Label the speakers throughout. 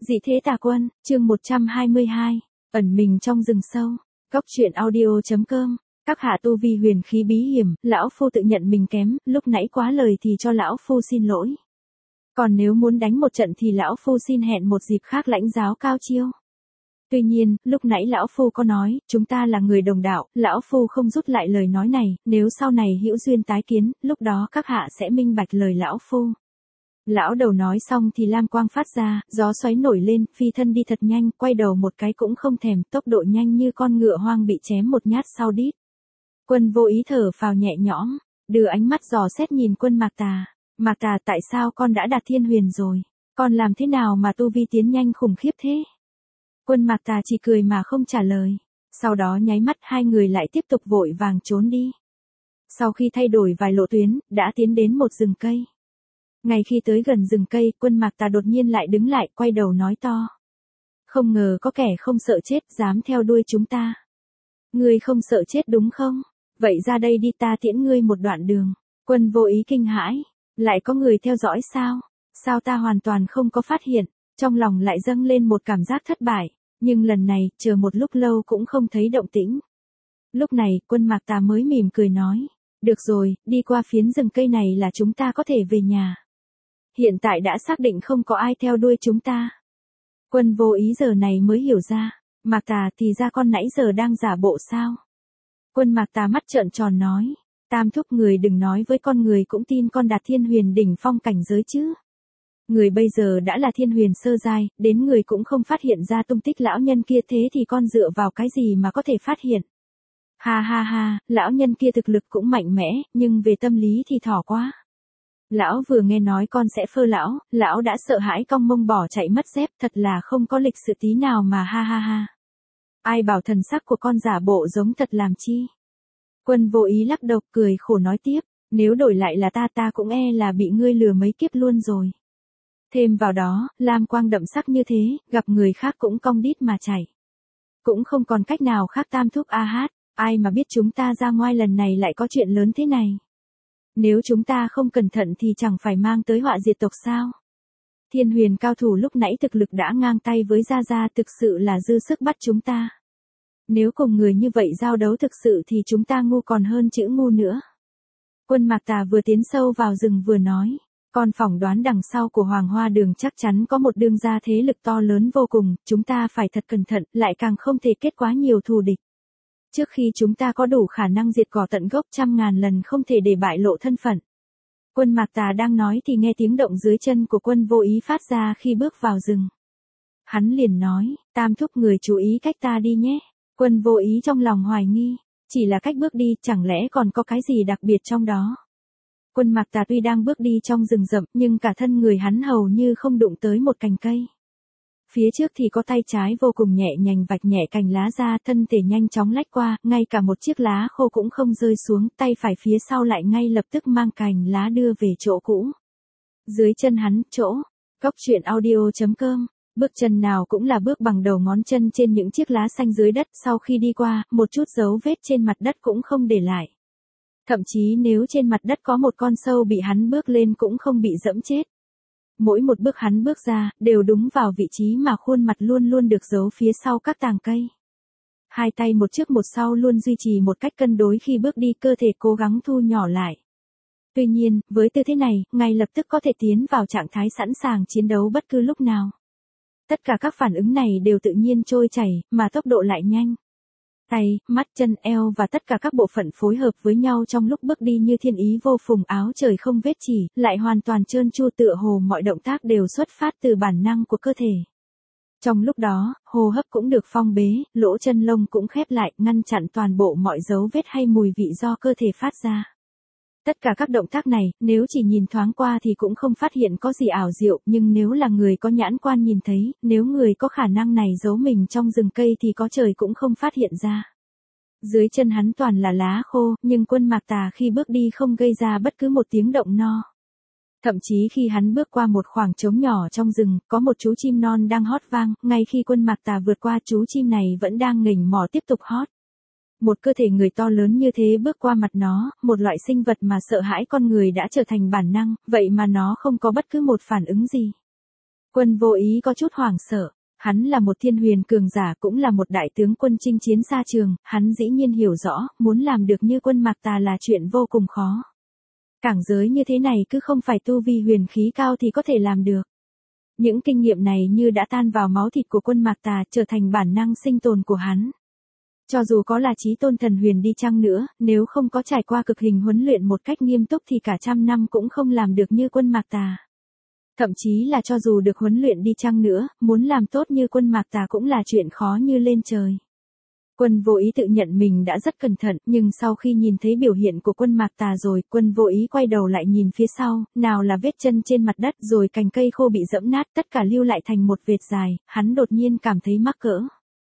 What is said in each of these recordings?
Speaker 1: Dị thế tà quân, chương 122, ẩn mình trong rừng sâu. Góc truyện audio.com. Các hạ tu vi huyền khí bí hiểm, lão phu tự nhận mình kém, lúc nãy quá lời thì cho lão phu xin lỗi. Còn nếu muốn đánh một trận thì lão phu xin hẹn một dịp khác lãnh giáo cao chiêu. Tuy nhiên, lúc nãy lão phu có nói, chúng ta là người đồng đạo, lão phu không rút lại lời nói này, nếu sau này hữu duyên tái kiến, lúc đó các hạ sẽ minh bạch lời lão phu. Lão đầu nói xong thì lam quang phát ra, gió xoáy nổi lên, phi thân đi thật nhanh, quay đầu một cái cũng không thèm, tốc độ nhanh như con ngựa hoang bị chém một nhát sau đít. Quân vô ý thở phào nhẹ nhõm, đưa ánh mắt dò xét nhìn quân Mạc Tà. Mạc Tà, tại sao con đã đạt thiên huyền rồi? Con làm thế nào mà tu vi tiến nhanh khủng khiếp thế? Quân Mạc Tà chỉ cười mà không trả lời. Sau đó nháy mắt hai người lại tiếp tục vội vàng trốn đi. Sau khi thay đổi vài lộ tuyến, đã tiến đến một rừng cây. Ngay khi tới gần rừng cây, quân Mạc Tà đột nhiên lại đứng lại, quay đầu nói to. Không ngờ có kẻ không sợ chết dám theo đuôi chúng ta. Ngươi không sợ chết đúng không? Vậy ra đây đi, ta tiễn ngươi một đoạn đường. Quân vô ý kinh hãi. Lại có người theo dõi sao? Sao ta hoàn toàn không có phát hiện? Trong lòng lại dâng lên một cảm giác thất bại. Nhưng lần này, chờ một lúc lâu cũng không thấy động tĩnh. Lúc này, quân Mạc Tà mới mỉm cười nói. Được rồi, đi qua phiến rừng cây này là chúng ta có thể về nhà. Hiện tại đã xác định không có ai theo đuôi chúng ta. Quân vô ý giờ này mới hiểu ra. Mạc Tà, thì ra con nãy giờ đang giả bộ sao? Quân Mạc Tà mắt trợn tròn nói. Tam thúc, người đừng nói với con, người cũng tin con đạt thiên huyền đỉnh phong cảnh giới chứ. Người bây giờ đã là thiên huyền sơ giai, đến người cũng không phát hiện ra tung tích lão nhân kia, thế thì con dựa vào cái gì mà có thể phát hiện? Ha ha ha, lão nhân kia thực lực cũng mạnh mẽ, nhưng về tâm lý thì thỏ quá. Lão vừa nghe nói con sẽ phơ lão đã sợ hãi cong mông bỏ chạy mất dép, thật là không có lịch sự tí nào mà, ha ha ha. Ai bảo thần sắc của con giả bộ giống thật làm chi? Quân vô ý lắc đầu cười khổ nói tiếp, nếu đổi lại là ta cũng e là bị ngươi lừa mấy kiếp luôn rồi. Thêm vào đó, lam quang đậm sắc như thế, gặp người khác cũng cong đít mà chạy. Cũng không còn cách nào khác, tam thúc a hát, ai mà biết chúng ta ra ngoài lần này lại có chuyện lớn thế này. Nếu chúng ta không cẩn thận thì chẳng phải mang tới họa diệt tộc sao? Thiên huyền cao thủ lúc nãy thực lực đã ngang tay với Gia Gia, thực sự là dư sức bắt chúng ta. Nếu cùng người như vậy giao đấu thực sự thì chúng ta ngu còn hơn chữ ngu nữa. Quân Mạc Tà vừa tiến sâu vào rừng vừa nói. Con phỏng đoán đằng sau của Hoàng Hoa Đường chắc chắn có một đương gia thế lực to lớn vô cùng, chúng ta phải thật cẩn thận, lại càng không thể kết quá nhiều thù địch. Trước khi chúng ta có đủ khả năng diệt cỏ tận gốc, 100.000 lần không thể để bại lộ thân phận. Quân Mạc Tà đang nói thì nghe tiếng động dưới chân của quân vô ý phát ra khi bước vào rừng. Hắn liền nói, tam thúc, người chú ý cách ta đi nhé. Quân vô ý trong lòng hoài nghi, chỉ là cách bước đi, chẳng lẽ còn có cái gì đặc biệt trong đó. Quân Mạc Tà tuy đang bước đi trong rừng rậm, nhưng cả thân người hắn hầu như không đụng tới một cành cây. Phía trước thì có tay trái vô cùng nhẹ nhàng vạch nhẹ cành lá ra, thân thể nhanh chóng lách qua, ngay cả một chiếc lá khô cũng không rơi xuống, tay phải phía sau lại ngay lập tức mang cành lá đưa về chỗ cũ. Dưới chân hắn, chỗ, góc truyện audio.com, bước chân nào cũng là bước bằng đầu ngón chân trên những chiếc lá xanh dưới đất, sau khi đi qua, một chút dấu vết trên mặt đất cũng không để lại. Thậm chí nếu trên mặt đất có một con sâu bị hắn bước lên cũng không bị dẫm chết. Mỗi một bước hắn bước ra, đều đúng vào vị trí mà khuôn mặt luôn luôn được giấu phía sau các tàng cây. Hai tay một trước một sau luôn duy trì một cách cân đối khi bước đi, cơ thể cố gắng thu nhỏ lại. Tuy nhiên, với tư thế này, ngay lập tức có thể tiến vào trạng thái sẵn sàng chiến đấu bất cứ lúc nào. Tất cả các phản ứng này đều tự nhiên trôi chảy, mà tốc độ lại nhanh. Tay, mắt, chân, eo và tất cả các bộ phận phối hợp với nhau trong lúc bước đi như thiên ý vô phùng, áo trời không vết chỉ, lại hoàn toàn trơn tru, tựa hồ mọi động tác đều xuất phát từ bản năng của cơ thể. Trong lúc đó, hô hấp cũng được phong bế, lỗ chân lông cũng khép lại, ngăn chặn toàn bộ mọi dấu vết hay mùi vị do cơ thể phát ra. Tất cả các động tác này, nếu chỉ nhìn thoáng qua thì cũng không phát hiện có gì ảo diệu, nhưng nếu là người có nhãn quan nhìn thấy, nếu người có khả năng này giấu mình trong rừng cây thì có trời cũng không phát hiện ra. Dưới chân hắn toàn là lá khô, nhưng quân Mạc Tà khi bước đi không gây ra bất cứ một tiếng động no. Thậm chí khi hắn bước qua một khoảng trống nhỏ trong rừng, có một chú chim non đang hót vang, ngay khi quân Mạc Tà vượt qua, chú chim này vẫn đang nghềnh mỏ tiếp tục hót. Một cơ thể người to lớn như thế bước qua mặt nó, một loại sinh vật mà sợ hãi con người đã trở thành bản năng, vậy mà nó không có bất cứ một phản ứng gì. Quân Vô Ý có chút hoảng sợ. Hắn là một thiên huyền cường giả cũng là một đại tướng quân chinh chiến xa trường, hắn dĩ nhiên hiểu rõ, muốn làm được như Quân Mạc Tà là chuyện vô cùng khó. Cảng giới như thế này cứ không phải tu vi huyền khí cao thì có thể làm được. Những kinh nghiệm này như đã tan vào máu thịt của Quân Mạc Tà, trở thành bản năng sinh tồn của hắn. Cho dù có là chí tôn thần huyền đi chăng nữa, nếu không có trải qua cực hình huấn luyện một cách nghiêm túc thì cả trăm năm cũng không làm được như Quân Mạc Tà. Thậm chí là cho dù được huấn luyện đi chăng nữa, muốn làm tốt như Quân Mạc Tà cũng là chuyện khó như lên trời. Quân Vô Ý tự nhận mình đã rất cẩn thận, nhưng sau khi nhìn thấy biểu hiện của Quân Mạc Tà rồi, Quân Vô Ý quay đầu lại nhìn phía sau, nào là vết chân trên mặt đất rồi cành cây khô bị giẫm nát, tất cả lưu lại thành một vệt dài, hắn đột nhiên cảm thấy mắc cỡ.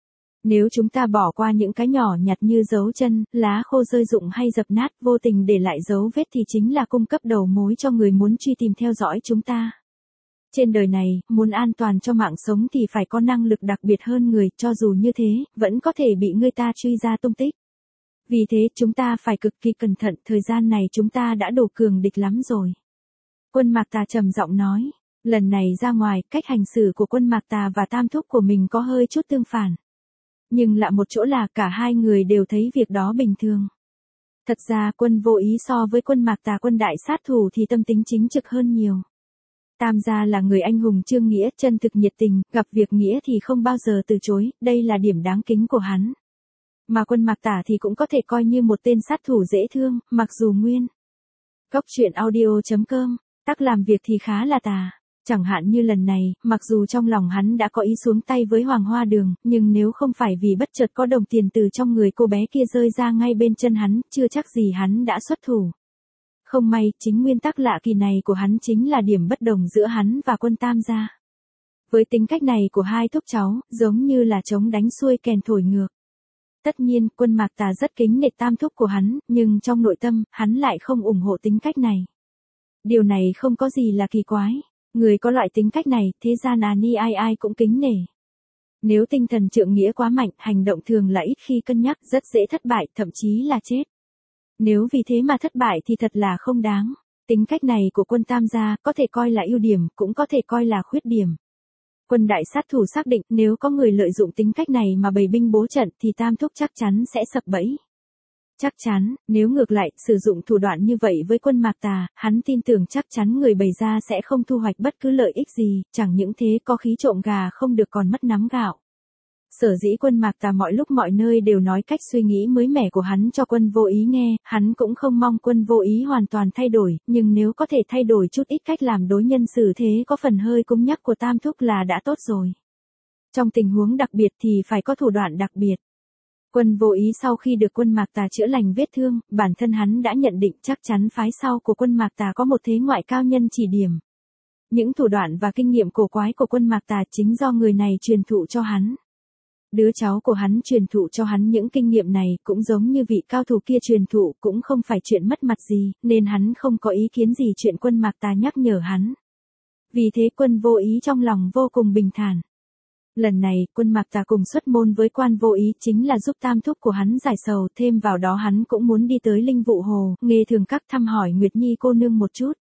Speaker 1: Nếu chúng ta bỏ qua những cái nhỏ nhặt như dấu chân, lá khô rơi rụng hay dập nát, vô tình để lại dấu vết thì chính là cung cấp đầu mối cho người muốn truy tìm theo dõi chúng ta. Trên đời này, muốn an toàn cho mạng sống thì phải có năng lực đặc biệt hơn người, cho dù như thế, vẫn có thể bị người ta truy ra tung tích. Vì thế chúng ta phải cực kỳ cẩn thận, thời gian này chúng ta đã đủ cường địch lắm rồi. Quân Mạc Tà trầm giọng nói, lần này ra ngoài, cách hành xử của Quân Mạc Tà và tam thúc của mình có hơi chút tương phản. Nhưng lạ một chỗ là cả hai người đều thấy việc đó bình thường. Thật ra Quân Vô Ý so với Quân Mạc Tà quân đại sát thủ thì tâm tính chính trực hơn nhiều. Tam gia là người anh hùng trương nghĩa, chân thực nhiệt tình, gặp việc nghĩa thì không bao giờ từ chối, đây là điểm đáng kính của hắn. Mà Quân Mạc Tà thì cũng có thể coi như một tên sát thủ dễ thương, mặc dù nguyên. Góc truyện audio.com, tác làm việc thì khá là tà. Chẳng hạn như lần này, mặc dù trong lòng hắn đã có ý xuống tay với Hoàng Hoa Đường, nhưng nếu không phải vì bất chợt có đồng tiền từ trong người cô bé kia rơi ra ngay bên chân hắn, chưa chắc gì hắn đã xuất thủ. Không may, chính nguyên tắc lạ kỳ này của hắn chính là điểm bất đồng giữa hắn và Quân Tam gia. Với tính cách này của hai thúc cháu, giống như là trống đánh xuôi kèn thổi ngược. Tất nhiên, Quân Mạc Tà rất kính nể tam thúc của hắn, nhưng trong nội tâm, hắn lại không ủng hộ tính cách này. Điều này không có gì là kỳ quái. Người có loại tính cách này, thế gian ai ai cũng kính nể. Nếu tinh thần trượng nghĩa quá mạnh, hành động thường là ít khi cân nhắc, rất dễ thất bại, thậm chí là chết. Nếu vì thế mà thất bại thì thật là không đáng. Tính cách này của Quân Tam gia có thể coi là ưu điểm, cũng có thể coi là khuyết điểm. Quân đại sát thủ xác định nếu có người lợi dụng tính cách này mà bày binh bố trận thì tam thúc chắc chắn sẽ sập bẫy. Chắc chắn, nếu ngược lại, sử dụng thủ đoạn như vậy với Quân Mạc Tà, hắn tin tưởng chắc chắn người bày ra sẽ không thu hoạch bất cứ lợi ích gì, chẳng những thế có khí trộm gà không được còn mất nắm gạo. Sở dĩ Quân Mạc Tà mọi lúc mọi nơi đều nói cách suy nghĩ mới mẻ của hắn cho Quân Vô Ý nghe, hắn cũng không mong Quân Vô Ý hoàn toàn thay đổi, nhưng nếu có thể thay đổi chút ít cách làm đối nhân xử thế có phần hơi cứng nhắc của tam thúc là đã tốt rồi. Trong tình huống đặc biệt thì phải có thủ đoạn đặc biệt. Quân Vô Ý sau khi được Quân Mạc Tà chữa lành vết thương, bản thân hắn đã nhận định chắc chắn phái sau của Quân Mạc Tà có một thế ngoại cao nhân chỉ điểm. Những thủ đoạn và kinh nghiệm cổ quái của Quân Mạc Tà chính do người này truyền thụ cho hắn. Đứa cháu của hắn truyền thụ cho hắn những kinh nghiệm này cũng giống như vị cao thủ kia truyền thụ, cũng không phải chuyện mất mặt gì, nên hắn không có ý kiến gì chuyện Quân Mạc Tà nhắc nhở hắn. Vì thế Quân Vô Ý trong lòng vô cùng bình thản. Lần này, Quân Mạc Tà cùng xuất môn với Quan Vô Ý chính là giúp tam thúc của hắn giải sầu, thêm vào đó hắn cũng muốn đi tới Linh Vụ Hồ, nghe thường các thăm hỏi Nguyệt Nhi cô nương một chút.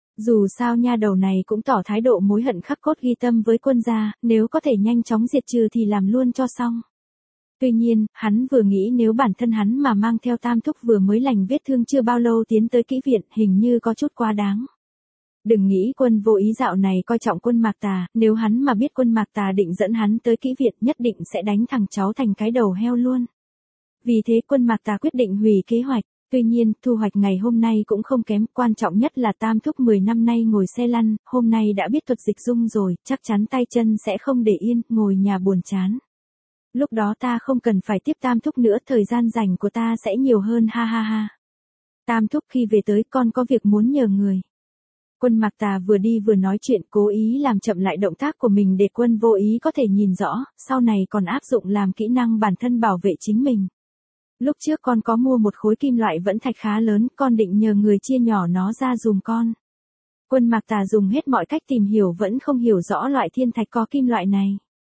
Speaker 1: Dù sao nha đầu này cũng tỏ thái độ mối hận khắc cốt ghi tâm với Quân gia, nếu có thể nhanh chóng diệt trừ thì làm luôn cho xong. Tuy nhiên, hắn vừa nghĩ nếu bản thân hắn mà mang theo tam thúc vừa mới lành vết thương chưa bao lâu tiến tới kỹ viện, hình như có chút quá đáng. Đừng nghĩ Quân Vô Ý dạo này coi trọng Quân Mạc Tà, nếu hắn mà biết Quân Mạc Tà định dẫn hắn tới kỹ viện nhất định sẽ đánh thằng cháu thành cái đầu heo luôn. Vì thế Quân Mạc Tà quyết định hủy kế hoạch. Tuy nhiên, thu hoạch ngày hôm nay cũng không kém, quan trọng nhất là tam thúc 10 năm nay ngồi xe lăn, hôm nay đã biết thuật dịch dung rồi, chắc chắn tay chân sẽ không để yên, ngồi nhà buồn chán. Lúc đó ta không cần phải tiếp tam thúc nữa, thời gian rảnh của ta sẽ nhiều hơn ha ha ha. Tam thúc khi về tới con có việc muốn nhờ người. Quân Mạc Tà vừa đi vừa nói chuyện, cố ý làm chậm lại động tác của mình để Quân Vô Ý có thể nhìn rõ, sau này còn áp dụng làm kỹ năng bản thân bảo vệ chính mình. Lúc trước con có mua một khối kim loại vẫn thạch khá lớn, con định nhờ người chia nhỏ nó ra dùm con. Quân Mạc Tà dùng hết mọi cách tìm hiểu vẫn không hiểu rõ loại thiên thạch có kim loại này.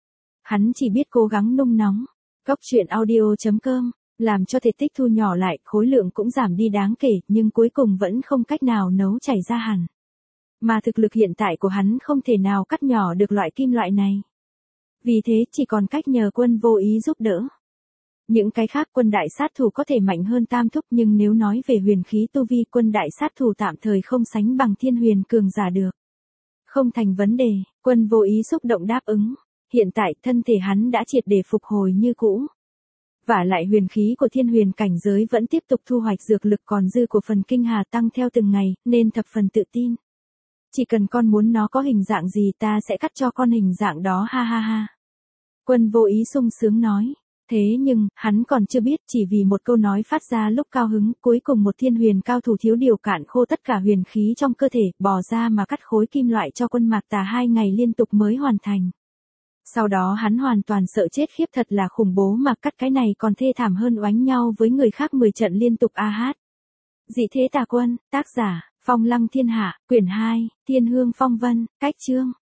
Speaker 1: Hắn chỉ biết cố gắng nung nóng. Góc truyện audio.com, làm cho thể tích thu nhỏ lại, khối lượng cũng giảm đi đáng kể, nhưng cuối cùng vẫn không cách nào nấu chảy ra hẳn. Mà thực lực hiện tại của hắn không thể nào cắt nhỏ được loại kim loại này. Vì thế chỉ còn cách nhờ Quân Vô Ý giúp đỡ. Những cái khác Quân đại sát thủ có thể mạnh hơn Tam Thúc, nhưng nếu nói về huyền khí tu vi, Quân đại sát thủ tạm thời không sánh bằng Thiên Huyền cường giả được. Không thành vấn đề, Quân Vô Ý xúc động đáp ứng. Hiện tại thân thể hắn đã triệt để phục hồi như cũ. Vả lại huyền khí của Thiên Huyền cảnh giới vẫn tiếp tục thu hoạch dược lực còn dư của phần kinh hà tăng theo từng ngày, nên thập phần tự tin. Chỉ cần con muốn nó có hình dạng gì ta sẽ cắt cho con hình dạng đó, ha ha ha. Quân Vô Ý sung sướng nói. Thế nhưng, hắn còn chưa biết, chỉ vì một câu nói phát ra lúc cao hứng, cuối cùng một Thiên Huyền cao thủ thiếu điều cạn khô tất cả huyền khí trong cơ thể, bò ra mà cắt khối kim loại cho Quân Mạc Tà 2 ngày liên tục mới hoàn thành. Sau đó hắn hoàn toàn sợ chết khiếp, thật là khủng bố, mà cắt cái này còn thê thảm hơn oánh nhau với người khác 10 trận liên tục a hát. Dị Thế Tà Quân, tác giả, Phong Lăng Thiên Hạ, quyển 2, Thiên Hương Phong Vân, cách chương.